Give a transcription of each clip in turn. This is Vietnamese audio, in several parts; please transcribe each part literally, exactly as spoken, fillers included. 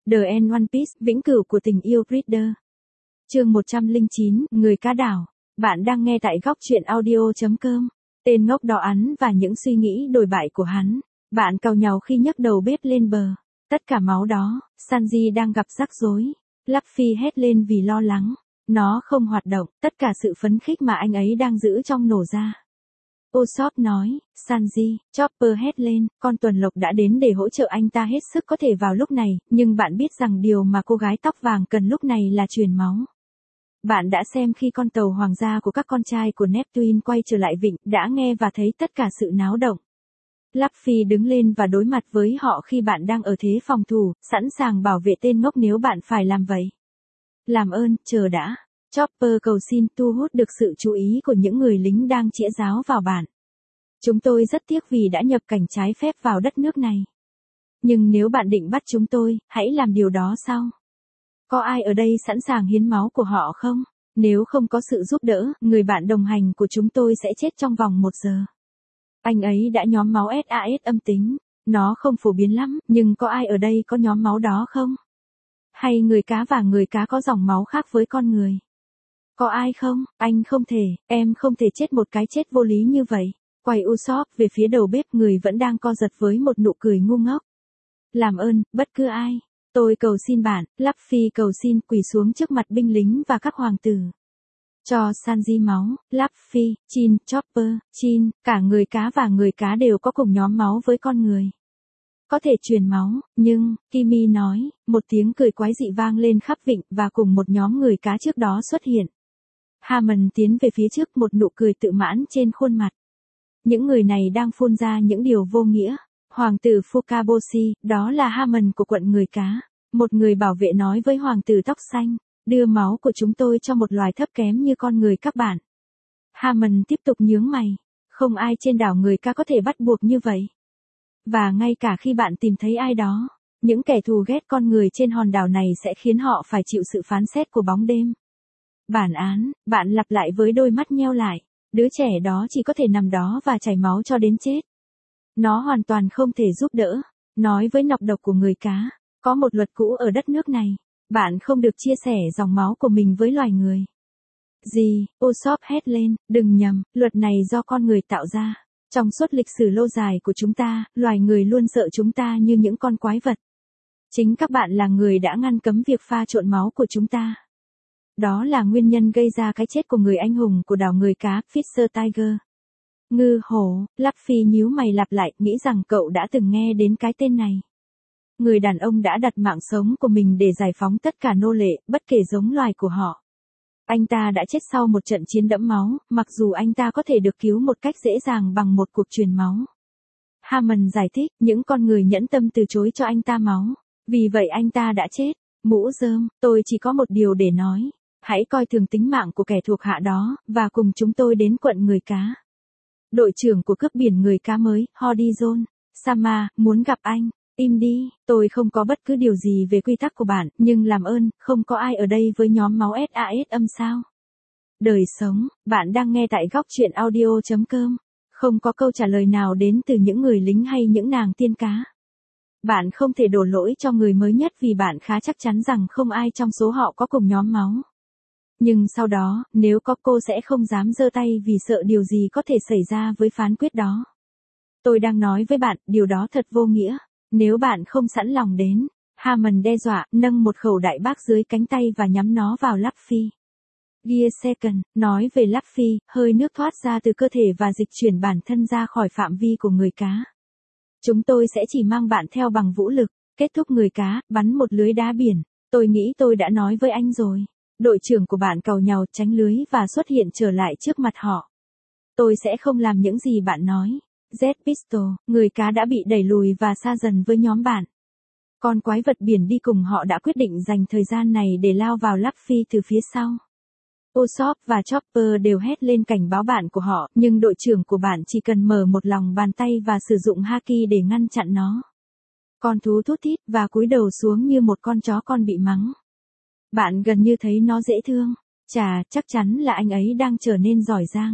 The End One Piece, vĩnh cửu của tình yêu Reader. Chương một trăm lẻ chín, Người cá đảo. Bạn đang nghe tại góc truyện audio chấm com. Tên ngốc đỏ án và những suy nghĩ đồi bại của hắn. Bạn càu nhàu khi nhấc đầu bếp lên bờ. Tất cả máu đó, Sanji đang gặp rắc rối. Luffy hét lên vì lo lắng. Nó không hoạt động, tất cả sự phấn khích mà anh ấy đang giữ trong nổ ra. Usopp nói, Sanji, Chopper hét lên, con tuần lộc đã đến để hỗ trợ anh ta hết sức có thể vào lúc này, nhưng bạn biết rằng điều mà cô gái tóc vàng cần lúc này là truyền máu. Bạn đã xem khi con tàu hoàng gia của các con trai của Neptune quay trở lại vịnh, đã nghe và thấy tất cả sự náo động. Luffy đứng lên và đối mặt với họ khi bạn đang ở thế phòng thủ, sẵn sàng bảo vệ tên ngốc nếu bạn phải làm vậy. Làm ơn, chờ đã. Chopper cầu xin thu hút được sự chú ý của những người lính đang chĩa giáo vào bạn. Chúng tôi rất tiếc vì đã nhập cảnh trái phép vào đất nước này. Nhưng nếu bạn định bắt chúng tôi, hãy làm điều đó sau. Có ai ở đây sẵn sàng hiến máu của họ không? Nếu không có sự giúp đỡ, người bạn đồng hành của chúng tôi sẽ chết trong vòng một giờ. Anh ấy đã nhóm máu ét a ét âm tính. Nó không phổ biến lắm, nhưng có ai ở đây có nhóm máu đó không? Hay người cá và người cá có dòng máu khác với con người? Có ai không? Anh không thể, em không thể chết một cái chết vô lý như vậy. Quay Usopp về phía đầu bếp, người vẫn đang co giật với một nụ cười ngu ngốc. Làm ơn, bất cứ ai. Tôi cầu xin bạn, Luffy cầu xin, quỳ xuống trước mặt binh lính và các hoàng tử. Cho Sanji máu, Luffy, Chin, Chopper, Chin, cả người cá và người cá đều có cùng nhóm máu với con người. Có thể truyền máu, nhưng, Kimi nói, một tiếng cười quái dị vang lên khắp vịnh và cùng một nhóm người cá trước đó xuất hiện. Hammond tiến về phía trước, một nụ cười tự mãn trên khuôn mặt. Những người này đang phun ra những điều vô nghĩa. Hoàng tử Fukaboshi, đó là Hammond của quận người cá. Một người bảo vệ nói với hoàng tử tóc xanh, đưa máu của chúng tôi cho một loài thấp kém như con người các bạn. Hammond tiếp tục nhướng mày. Không ai trên đảo người cá có thể bắt buộc như vậy. Và ngay cả khi bạn tìm thấy ai đó, những kẻ thù ghét con người trên hòn đảo này sẽ khiến họ phải chịu sự phán xét của bóng đêm. Bản án, bạn lặp lại với đôi mắt nheo lại. Đứa trẻ đó chỉ có thể nằm đó và chảy máu cho đến chết. Nó hoàn toàn không thể giúp đỡ. Nói với nọc độc của người cá, có một luật cũ ở đất nước này. Bạn không được chia sẻ dòng máu của mình với loài người. Gì? Usopp hét lên, đừng nhầm, luật này do con người tạo ra. Trong suốt lịch sử lâu dài của chúng ta, loài người luôn sợ chúng ta như những con quái vật. Chính các bạn là người đã ngăn cấm việc pha trộn máu của chúng ta. Đó là nguyên nhân gây ra cái chết của người anh hùng của đảo người cá, Fisher Tiger. Ngư hổ, Luffy nhíu mày lặp lại, nghĩ rằng cậu đã từng nghe đến cái tên này. Người đàn ông đã đặt mạng sống của mình để giải phóng tất cả nô lệ, bất kể giống loài của họ. Anh ta đã chết sau một trận chiến đẫm máu, mặc dù anh ta có thể được cứu một cách dễ dàng bằng một cuộc truyền máu. Hammond giải thích, những con người nhẫn tâm từ chối cho anh ta máu. Vì vậy anh ta đã chết. Mũ rơm, tôi chỉ có một điều để nói. Hãy coi thường tính mạng của kẻ thuộc hạ đó, và cùng chúng tôi đến quận người cá. Đội trưởng của cướp biển người cá mới, Horizon, Sama, muốn gặp anh. Im đi, tôi không có bất cứ điều gì về quy tắc của bạn, nhưng làm ơn, không có ai ở đây với nhóm máu ét a ét âm sao? Đời sống, bạn đang nghe tại góc truyện audio chấm com. Không có câu trả lời nào đến từ những người lính hay những nàng tiên cá. Bạn không thể đổ lỗi cho người mới nhất vì bạn khá chắc chắn rằng không ai trong số họ có cùng nhóm máu. Nhưng sau đó, nếu có, cô sẽ không dám giơ tay vì sợ điều gì có thể xảy ra với phán quyết đó. Tôi đang nói với bạn, điều đó thật vô nghĩa. Nếu bạn không sẵn lòng đến, Hammond đe dọa, nâng một khẩu đại bác dưới cánh tay và nhắm nó vào Luffy. Gear Second, nói về Luffy, hơi nước thoát ra từ cơ thể và dịch chuyển bản thân ra khỏi phạm vi của người cá. Chúng tôi sẽ chỉ mang bạn theo bằng vũ lực, kết thúc người cá, bắn một lưới đá biển. Tôi nghĩ tôi đã nói với anh rồi. Đội trưởng của bạn càu nhàu, tránh lưới và xuất hiện trở lại trước mặt họ. Tôi sẽ không làm những gì bạn nói. Z Pistol, người cá đã bị đẩy lùi và xa dần với nhóm bạn. Con quái vật biển đi cùng họ đã quyết định dành thời gian này để lao vào Luffy từ phía sau. Usopp và Chopper đều hét lên cảnh báo bạn của họ, nhưng đội trưởng của bạn chỉ cần mở một lòng bàn tay và sử dụng haki để ngăn chặn nó. Con thú thút thít và cúi đầu xuống như một con chó con bị mắng. Bạn gần như thấy nó dễ thương. Chà, chắc chắn là anh ấy đang trở nên giỏi giang.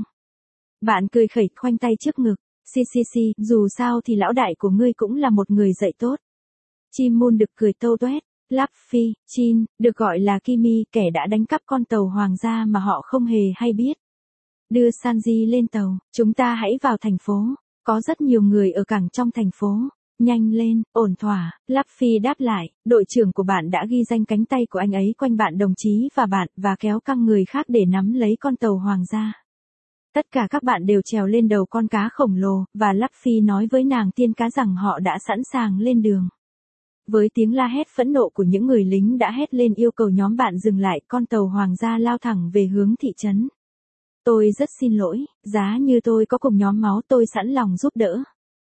Bạn cười khẩy khoanh tay trước ngực. Xì xì xì, dù sao thì lão đại của ngươi cũng là một người dạy tốt. Chim Moon đực cười tâu toét. Luffy, Chin, được gọi là Kimi, kẻ đã đánh cắp con tàu hoàng gia mà họ không hề hay biết. Đưa Sanji lên tàu, chúng ta hãy vào thành phố. Có rất nhiều người ở cảng trong thành phố. Nhanh lên, ổn thỏa. Luffy đáp lại, đội trưởng của bạn đã ghi danh cánh tay của anh ấy quanh bạn đồng chí và bạn và kéo căng người khác để nắm lấy con tàu hoàng gia. Tất cả các bạn đều trèo lên đầu con cá khổng lồ, và Luffy nói với nàng tiên cá rằng họ đã sẵn sàng lên đường. Với tiếng la hét phẫn nộ của những người lính đã hét lên yêu cầu nhóm bạn dừng lại, con tàu hoàng gia lao thẳng về hướng thị trấn. Tôi rất xin lỗi, giá như tôi có cùng nhóm máu tôi sẵn lòng giúp đỡ.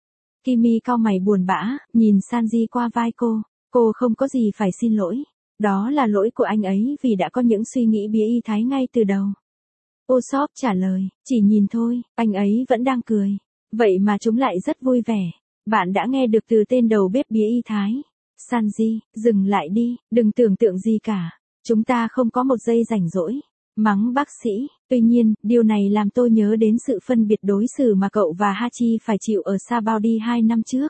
Kimi cau mày buồn bã, nhìn Sanji qua vai cô, cô không có gì phải xin lỗi. Đó là lỗi của anh ấy vì đã có những suy nghĩ bí y thái ngay từ đầu. Usopp trả lời, chỉ nhìn thôi, anh ấy vẫn đang cười. Vậy mà chúng lại rất vui vẻ. Bạn đã nghe được từ tên đầu bếp bí y thái. Sanji, dừng lại đi, đừng tưởng tượng gì cả. Chúng ta không có một giây rảnh rỗi. Mắng bác sĩ, tuy nhiên, điều này làm tôi nhớ đến sự phân biệt đối xử mà cậu và Hachi phải chịu ở Sabaody hai năm trước.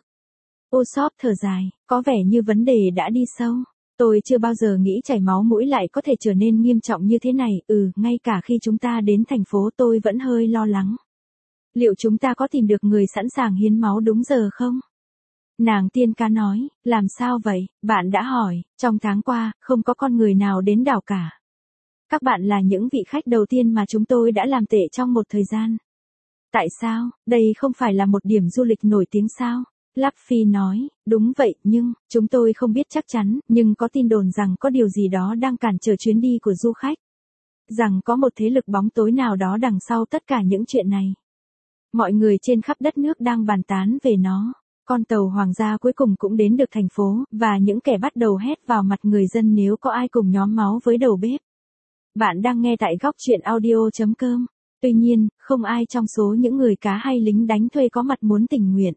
Usopp thở dài, có vẻ như vấn đề đã đi sâu. Tôi chưa bao giờ nghĩ chảy máu mũi lại có thể trở nên nghiêm trọng như thế này, ừ, ngay cả khi chúng ta đến thành phố tôi vẫn hơi lo lắng. Liệu chúng ta có tìm được người sẵn sàng hiến máu đúng giờ không? Nàng tiên cá nói, làm sao vậy, bạn đã hỏi, trong tháng qua, không có con người nào đến đảo cả. Các bạn là những vị khách đầu tiên mà chúng tôi đã làm tệ trong một thời gian. Tại sao, đây không phải là một điểm du lịch nổi tiếng sao? Luffy nói, đúng vậy, nhưng, chúng tôi không biết chắc chắn, nhưng có tin đồn rằng có điều gì đó đang cản trở chuyến đi của du khách. Rằng có một thế lực bóng tối nào đó đằng sau tất cả những chuyện này. Mọi người trên khắp đất nước đang bàn tán về nó. Con tàu hoàng gia cuối cùng cũng đến được thành phố, và những kẻ bắt đầu hét vào mặt người dân nếu có ai cùng nhóm máu với đầu bếp. Bạn đang nghe tại góc truyện audio.com. Tuy nhiên, không ai trong số những người cá hay lính đánh thuê có mặt muốn tình nguyện.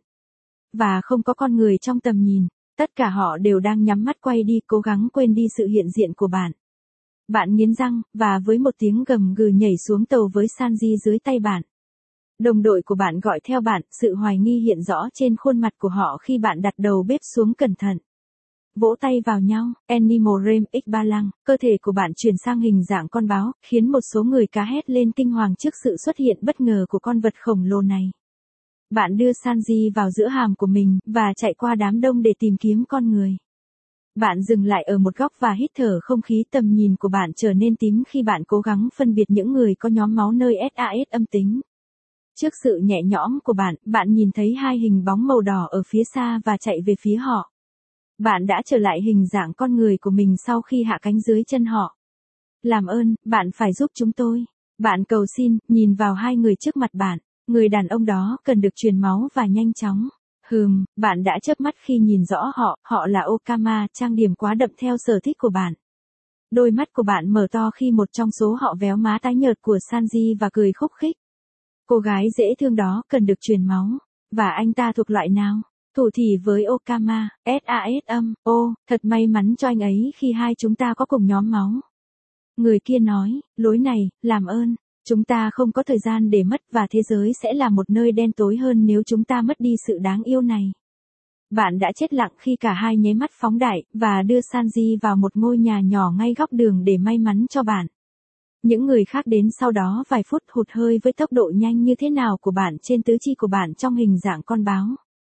Và không có con người trong tầm nhìn. Tất cả họ đều đang nhắm mắt quay đi, cố gắng quên đi sự hiện diện của bạn. Bạn nghiến răng, và với một tiếng gầm gừ nhảy xuống tàu với Sanji dưới tay bạn. Đồng đội của bạn gọi theo bạn, sự hoài nghi hiện rõ trên khuôn mặt của họ khi bạn đặt đầu bếp xuống cẩn thận. Vỗ tay vào nhau, Animal Rem X ba lăng, cơ thể của bạn chuyển sang hình dạng con báo, khiến một số người cá hét lên kinh hoàng trước sự xuất hiện bất ngờ của con vật khổng lồ này. Bạn đưa Sanji vào giữa hàm của mình, và chạy qua đám đông để tìm kiếm con người. Bạn dừng lại ở một góc và hít thở không khí, tầm nhìn của bạn trở nên tím khi bạn cố gắng phân biệt những người có nhóm máu nơi ét a ét âm tính. Trước sự nhẹ nhõm của bạn, bạn nhìn thấy hai hình bóng màu đỏ ở phía xa và chạy về phía họ. Bạn đã trở lại hình dạng con người của mình sau khi hạ cánh dưới chân họ. Làm ơn, bạn phải giúp chúng tôi. Bạn cầu xin, nhìn vào hai người trước mặt bạn. Người đàn ông đó cần được truyền máu và nhanh chóng. Hừm, bạn đã chớp mắt khi nhìn rõ họ, họ là Okama, trang điểm quá đậm theo sở thích của bạn. Đôi mắt của bạn mở to khi một trong số họ véo má tái nhợt của Sanji và cười khúc khích. Cô gái dễ thương đó cần được truyền máu. Và anh ta thuộc loại nào? Thủ thỉ với Okama, ét a ét âm, ô, thật may mắn cho anh ấy khi hai chúng ta có cùng nhóm máu. Người kia nói, lối này, làm ơn, chúng ta không có thời gian để mất và thế giới sẽ là một nơi đen tối hơn nếu chúng ta mất đi sự đáng yêu này. Bạn đã chết lặng khi cả hai nháy mắt phóng đại, và đưa Sanji vào một ngôi nhà nhỏ ngay góc đường để may mắn cho bạn. Những người khác đến sau đó vài phút hụt hơi với tốc độ nhanh như thế nào của bạn trên tứ chi của bạn trong hình dạng con báo.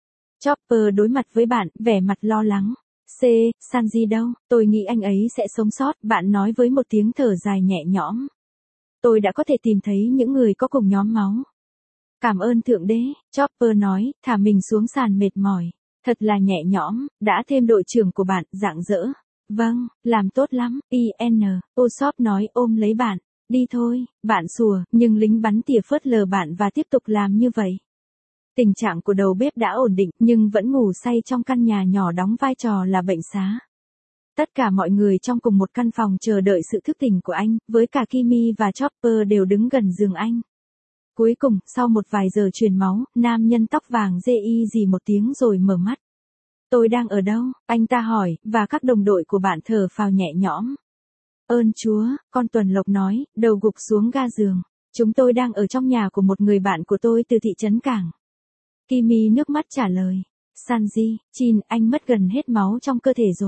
Chopper đối mặt với bạn, vẻ mặt lo lắng. C, Sanji đâu, tôi nghĩ anh ấy sẽ sống sót, bạn nói với một tiếng thở dài nhẹ nhõm. Tôi đã có thể tìm thấy những người có cùng nhóm máu. Cảm ơn Thượng Đế, Chopper nói, thả mình xuống sàn mệt mỏi. Thật là nhẹ nhõm, đã thêm đội trưởng của bạn, rạng rỡ. Vâng, làm tốt lắm, i en. Usopp nói ôm lấy bạn. Đi thôi, bạn sủa, nhưng lính bắn tỉa phớt lờ bạn và tiếp tục làm như vậy. Tình trạng của đầu bếp đã ổn định, nhưng vẫn ngủ say trong căn nhà nhỏ đóng vai trò là bệnh xá. Tất cả mọi người trong cùng một căn phòng chờ đợi sự thức tỉnh của anh, với cả Kimi và Chopper đều đứng gần giường anh. Cuối cùng, sau một vài giờ truyền máu, nam nhân tóc vàng dê y gì một tiếng rồi mở mắt. Tôi đang ở đâu? Anh ta hỏi, và các đồng đội của bạn thở phào nhẹ nhõm. Ơn Chúa, con tuần lộc nói, đầu gục xuống ga giường. Chúng tôi đang ở trong nhà của một người bạn của tôi từ thị trấn cảng. Kimi nước mắt trả lời. Sanji, Chin, anh mất gần hết máu trong cơ thể rồi.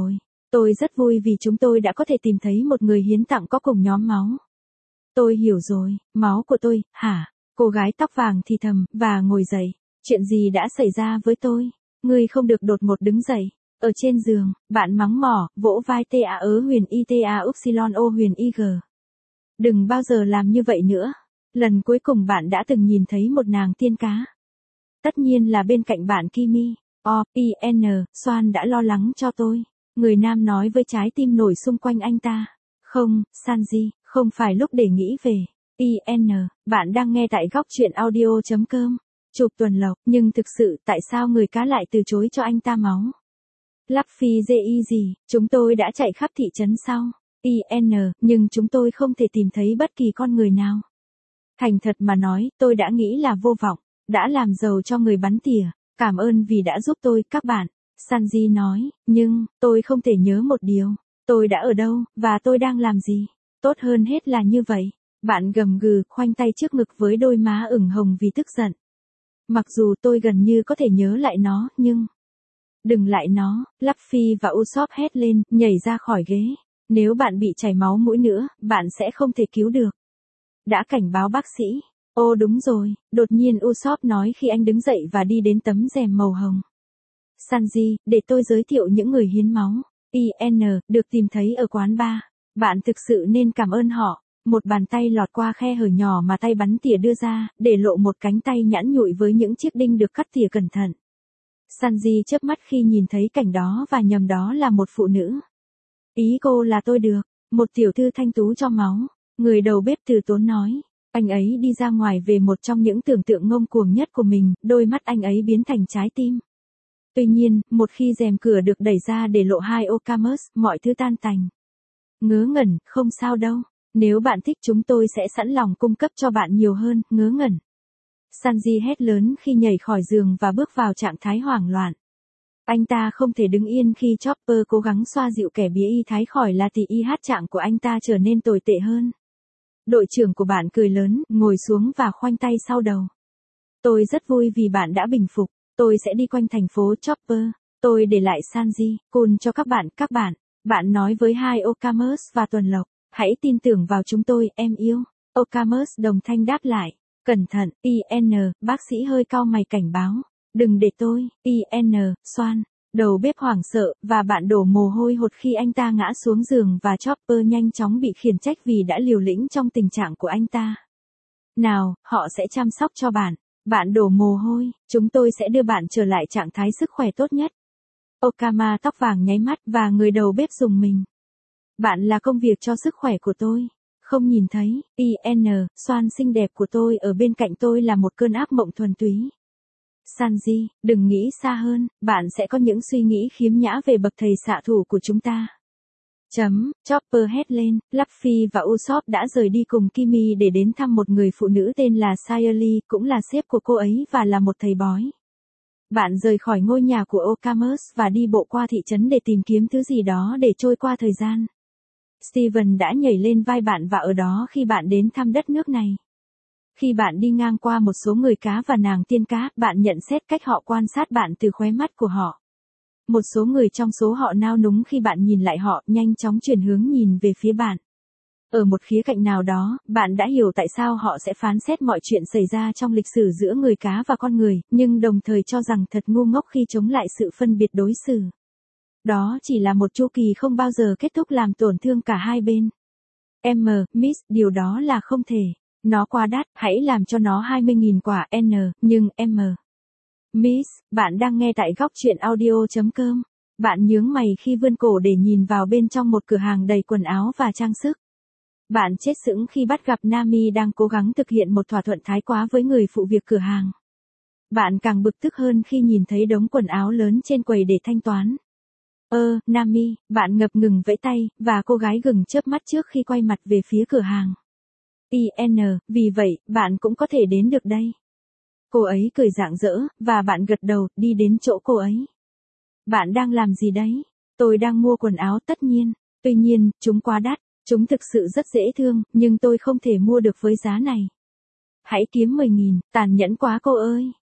Tôi rất vui vì chúng tôi đã có thể tìm thấy một người hiến tặng có cùng nhóm máu. Tôi hiểu rồi, máu của tôi, hả? Cô gái tóc vàng thì thầm, và ngồi dậy. Chuyện gì đã xảy ra với tôi? Ngươi không được đột ngột đứng dậy. Ở trên giường, bạn mắng mỏ, vỗ vai ta ớ huyền y ta upsilon o huyền ig. Đừng bao giờ làm như vậy nữa. Lần cuối cùng bạn đã từng nhìn thấy một nàng tiên cá. Tất nhiên là bên cạnh bạn Kimi. O, I, N, Soan đã lo lắng cho tôi. Người nam nói với trái tim nổi xung quanh anh ta. Không, Sanji, không phải lúc để nghĩ về. I, N, bạn đang nghe tại góc truyện audio.com. Chụp tuần lộc, nhưng thực sự tại sao người cá lại từ chối cho anh ta máu? Luffy dê y gì, chúng tôi đã chạy khắp thị trấn sau. I, N, nhưng chúng tôi không thể tìm thấy bất kỳ con người nào. Thành thật mà nói, tôi đã nghĩ là vô vọng, đã làm giàu cho người bắn tỉa. Cảm ơn vì đã giúp tôi, các bạn. Sanji nói, nhưng, tôi không thể nhớ một điều. Tôi đã ở đâu, và tôi đang làm gì? Tốt hơn hết là như vậy. Bạn gầm gừ, khoanh tay trước ngực với đôi má ửng hồng vì tức giận. Mặc dù tôi gần như có thể nhớ lại nó, nhưng... Đừng lại nó, Luffy và Usopp hét lên, nhảy ra khỏi ghế. Nếu bạn bị chảy máu mũi nữa, bạn sẽ không thể cứu được. Đã cảnh báo bác sĩ. Ô đúng rồi, đột nhiên Usopp nói khi anh đứng dậy và đi đến tấm rèm màu hồng. Sanji, để tôi giới thiệu những người hiến máu. I N, được tìm thấy ở quán bar. Bạn thực sự nên cảm ơn họ. Một bàn tay lọt qua khe hở nhỏ mà tay bắn tỉa đưa ra, để lộ một cánh tay nhẵn nhụi với những chiếc đinh được cắt tỉa cẩn thận. Sanji chớp mắt khi nhìn thấy cảnh đó và nhầm đó là một phụ nữ. Ý cô là tôi được, một tiểu thư thanh tú cho máu. Người đầu bếp từ tốn nói. Anh ấy đi ra ngoài về một trong những tưởng tượng ngông cuồng nhất của mình, đôi mắt anh ấy biến thành trái tim. Tuy nhiên, một khi rèm cửa được đẩy ra để lộ hai Okamus, mọi thứ tan tành. Ngớ ngẩn, không sao đâu. Nếu bạn thích chúng tôi sẽ sẵn lòng cung cấp cho bạn nhiều hơn, ngớ ngẩn. Sanji hét lớn khi nhảy khỏi giường và bước vào trạng thái hoảng loạn. Anh ta không thể đứng yên khi Chopper cố gắng xoa dịu kẻ bí y thái khỏi là thì y hát trạng của anh ta trở nên tồi tệ hơn. Đội trưởng của bạn cười lớn, ngồi xuống và khoanh tay sau đầu. Tôi rất vui vì bạn đã bình phục. Tôi sẽ đi quanh thành phố Chopper. Tôi để lại Sanji, Kun cho các bạn, các bạn. Bạn nói với hai Okamus và Tuần Lộc. Hãy tin tưởng vào chúng tôi, em yêu. Okamus đồng thanh đáp lại. Cẩn thận, I N, bác sĩ hơi cau mày cảnh báo. Đừng để tôi, I N, Soan. Đầu bếp hoảng sợ, và bạn đổ mồ hôi hột khi anh ta ngã xuống giường và Chopper nhanh chóng bị khiển trách vì đã liều lĩnh trong tình trạng của anh ta. Nào, họ sẽ chăm sóc cho bạn. Bạn đổ mồ hôi, chúng tôi sẽ đưa bạn trở lại trạng thái sức khỏe tốt nhất. Okama tóc vàng nháy mắt và người đầu bếp rùng mình. Bạn là công việc cho sức khỏe của tôi. Không nhìn thấy, I N, Soan xinh đẹp của tôi ở bên cạnh tôi là một cơn ác mộng thuần túy. Sanji, đừng nghĩ xa hơn, bạn sẽ có những suy nghĩ khiếm nhã về bậc thầy xạ thủ của chúng ta. Chấm, Chopper hét lên, Luffy và Usopp đã rời đi cùng Kimi để đến thăm một người phụ nữ tên là Sayori, cũng là sếp của cô ấy và là một thầy bói. Bạn rời khỏi ngôi nhà của Okamus và đi bộ qua thị trấn để tìm kiếm thứ gì đó để trôi qua thời gian. Steven đã nhảy lên vai bạn và ở đó khi bạn đến thăm đất nước này. Khi bạn đi ngang qua một số người cá và nàng tiên cá, bạn nhận xét cách họ quan sát bạn từ khóe mắt của họ. Một số người trong số họ nao núng khi bạn nhìn lại họ, nhanh chóng chuyển hướng nhìn về phía bạn. Ở một khía cạnh nào đó, bạn đã hiểu tại sao họ sẽ phán xét mọi chuyện xảy ra trong lịch sử giữa người cá và con người, nhưng đồng thời cho rằng thật ngu ngốc khi chống lại sự phân biệt đối xử. Đó chỉ là một chu kỳ không bao giờ kết thúc làm tổn thương cả hai bên. M, Miss, điều đó là không thể. Nó quá đắt, hãy làm cho nó hai mươi nghìn quả N, nhưng M. Miss, bạn đang nghe tại góc truyện audio.com. Bạn nhướng mày khi vươn cổ để nhìn vào bên trong một cửa hàng đầy quần áo và trang sức. Bạn chết sững khi bắt gặp Nami đang cố gắng thực hiện một thỏa thuận thái quá với người phụ việc cửa hàng. Bạn càng bực tức hơn khi nhìn thấy đống quần áo lớn trên quầy để thanh toán. Ơ, Nami, bạn ngập ngừng vẫy tay, và cô gái gừng chớp mắt trước khi quay mặt về phía cửa hàng. I N, vì vậy, bạn cũng có thể đến được đây. Cô ấy cười rạng rỡ, và bạn gật đầu, đi đến chỗ cô ấy. Bạn đang làm gì đấy? Tôi đang mua quần áo tất nhiên. Tuy nhiên, chúng quá đắt. Chúng thực sự rất dễ thương, nhưng tôi không thể mua được với giá này. Hãy kiếm mười nghìn, tàn nhẫn quá cô ơi.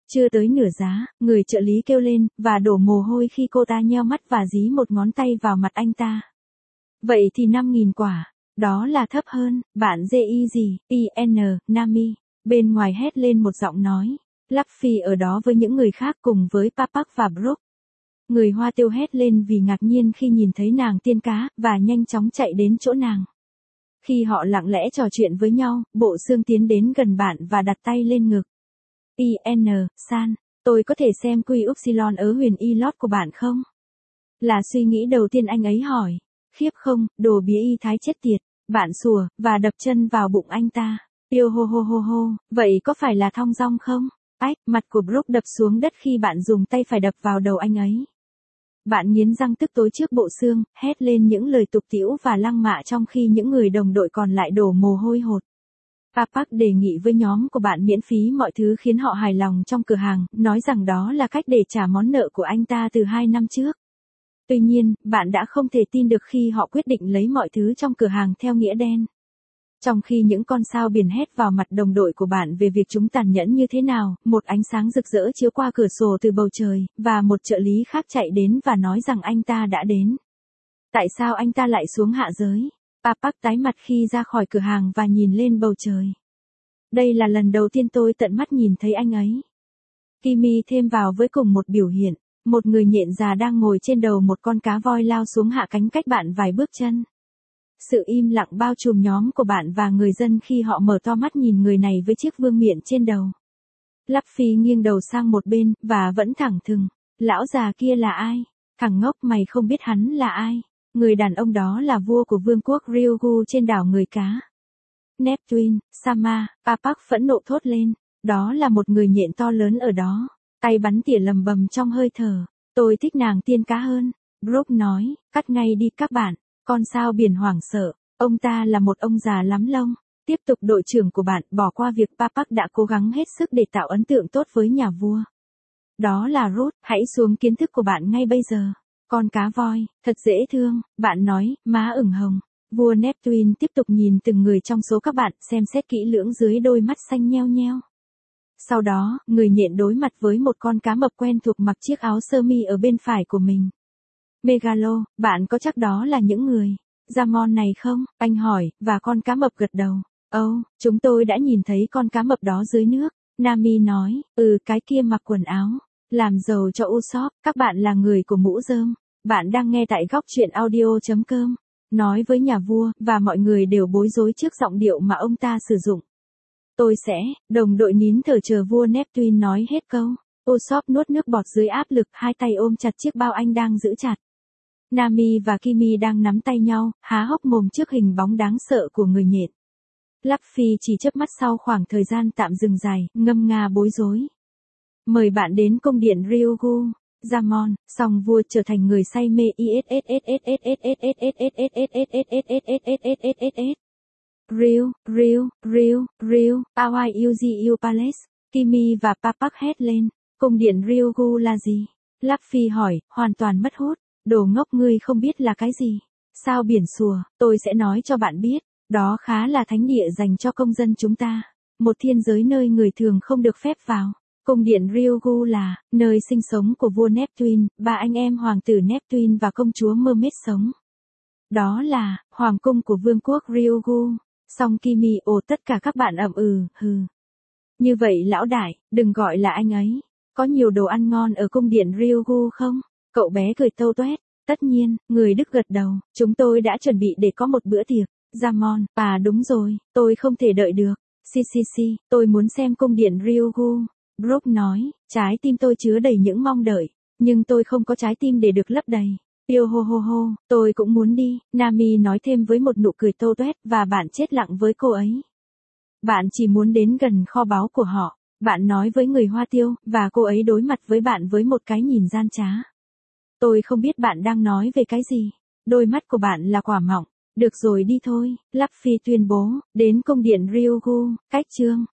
Chưa tới nửa giá, người trợ lý kêu lên, và đổ mồ hôi khi cô ta nheo mắt và dí một ngón tay vào mặt anh ta. Vậy thì năm nghìn quả, đó là thấp hơn, bạn dê y gì, i en, Nami, bên ngoài hét lên một giọng nói. Luffy ở đó với những người khác cùng với Papak và Brook. Người Hoa Tiêu hét lên vì ngạc nhiên khi nhìn thấy nàng tiên cá, và nhanh chóng chạy đến chỗ nàng. Khi họ lặng lẽ trò chuyện với nhau, Bộ Xương tiến đến gần bạn và đặt tay lên ngực. i en, San, tôi có thể xem Quy Upsilon ở huyền y lót của bạn không? Là suy nghĩ đầu tiên anh ấy hỏi. Khiếp không, đồ bía y thái chết tiệt, bạn sủa, và đập chân vào bụng anh ta. Yêu hô hô hô hô, vậy có phải là thong dong không? Ách, mặt của Brook đập xuống đất khi bạn dùng tay phải đập vào đầu anh ấy. Bạn nghiến răng tức tối trước Bộ Xương, hét lên những lời tục tĩu và lăng mạ trong khi những người đồng đội còn lại đổ mồ hôi hột. Papak đề nghị với nhóm của bạn miễn phí mọi thứ khiến họ hài lòng trong cửa hàng, nói rằng đó là cách để trả món nợ của anh ta từ hai năm trước. Tuy nhiên, bạn đã không thể tin được khi họ quyết định lấy mọi thứ trong cửa hàng theo nghĩa đen. Trong khi những con sao biển hét vào mặt đồng đội của bạn về việc chúng tàn nhẫn như thế nào, một ánh sáng rực rỡ chiếu qua cửa sổ từ bầu trời, và một trợ lý khác chạy đến và nói rằng anh ta đã đến. Tại sao anh ta lại xuống hạ giới? Papak tái mặt khi ra khỏi cửa hàng và nhìn lên bầu trời. Đây là lần đầu tiên tôi tận mắt nhìn thấy anh ấy. Kimi thêm vào với cùng một biểu hiện. Một người nhện già đang ngồi trên đầu một con cá voi lao xuống hạ cánh cách bạn vài bước chân. Sự im lặng bao trùm nhóm của bạn và người dân khi họ mở to mắt nhìn người này với chiếc vương miện trên đầu. Luffy nghiêng đầu sang một bên, và vẫn thẳng thừng. Lão già kia là ai? Thằng ngốc, mày không biết hắn là ai? Người đàn ông đó là vua của vương quốc Ryugu trên đảo người cá. Neptune, Sama, Papak phẫn nộ thốt lên. Đó là một người nhện to lớn ở đó. Tay bắn tỉa lầm bầm trong hơi thở. Tôi thích nàng tiên cá hơn. Brook nói, cắt ngay đi các bạn. Con sao biển hoảng sợ. Ông ta là một ông già lắm lông. Tiếp tục đội trưởng của bạn, bỏ qua việc Papak đã cố gắng hết sức để tạo ấn tượng tốt với nhà vua. Đó là Root, hãy xuống kiến thức của bạn ngay bây giờ. Con cá voi, thật dễ thương, bạn nói, má ửng hồng. Vua Neptune tiếp tục nhìn từng người trong số các bạn, xem xét kỹ lưỡng dưới đôi mắt xanh nheo nheo. Sau đó, người nhện đối mặt với một con cá mập quen thuộc mặc chiếc áo sơ mi ở bên phải của mình. Megalo, bạn có chắc đó là những người Jamon này không? Anh hỏi, và con cá mập gật đầu. Ồ, oh, chúng tôi đã nhìn thấy con cá mập đó dưới nước. Nami nói, ừ, cái kia mặc quần áo làm giàu cho Usopp. Các bạn là người của mũ rơm. Bạn đang nghe tại góc truyện audio chấm com. Nói với nhà vua, và mọi người đều bối rối trước giọng điệu mà ông ta sử dụng. Tôi sẽ, đồng đội nín thở chờ vua Neptune nói hết câu. Usopp nuốt nước bọt dưới áp lực, hai tay ôm chặt chiếc bao anh đang giữ chặt. Nami và Kimi đang nắm tay nhau, há hốc mồm trước hình bóng đáng sợ của người nhện. Luffy chỉ chớp mắt sau khoảng thời gian tạm dừng dài, ngâm nga bối rối. Mời bạn đến cung điện Ryugu. Jamon, song vua trở thành người say mê Ryu, Ryu, Ryu, Ryu, Aoi Uzu Palace. Kimi và Papak hét lên. Cung điện Ryugu là gì? Luffy hỏi, hoàn toàn mất hút. Đồ ngốc, ngươi không biết là cái gì? Sao biển sùa, tôi sẽ nói cho bạn biết. Đó khá là thánh địa dành cho công dân chúng ta. Một thiên giới nơi người thường không được phép vào. Cung điện Ryugu là nơi sinh sống của vua Neptune, ba anh em hoàng tử Neptune và công chúa Mermaid sống. Đó là hoàng cung của vương quốc Ryugu. Song Kimi, ồ, tất cả các bạn ậm ừ, hừ. Như vậy lão đại, đừng gọi là anh ấy. Có nhiều đồ ăn ngon ở cung điện Ryugu không? Cậu bé cười tâu toét. Tất nhiên, người Đức gật đầu. Chúng tôi đã chuẩn bị để có một bữa tiệc. Jamon, à đúng rồi, tôi không thể đợi được. Xì xì xì, tôi muốn xem cung điện Ryugu. Brook nói, trái tim tôi chứa đầy những mong đợi, nhưng tôi không có trái tim để được lấp đầy. Yêu hô hô hô, tôi cũng muốn đi, Nami nói thêm với một nụ cười tô toét, và bạn chết lặng với cô ấy. Bạn chỉ muốn đến gần kho báu của họ, bạn nói với người Hoa Tiêu, và cô ấy đối mặt với bạn với một cái nhìn gian trá. Tôi không biết bạn đang nói về cái gì, đôi mắt của bạn là quả mọng. Được rồi, đi thôi, Luffy tuyên bố, đến cung điện Ryugu, cách chương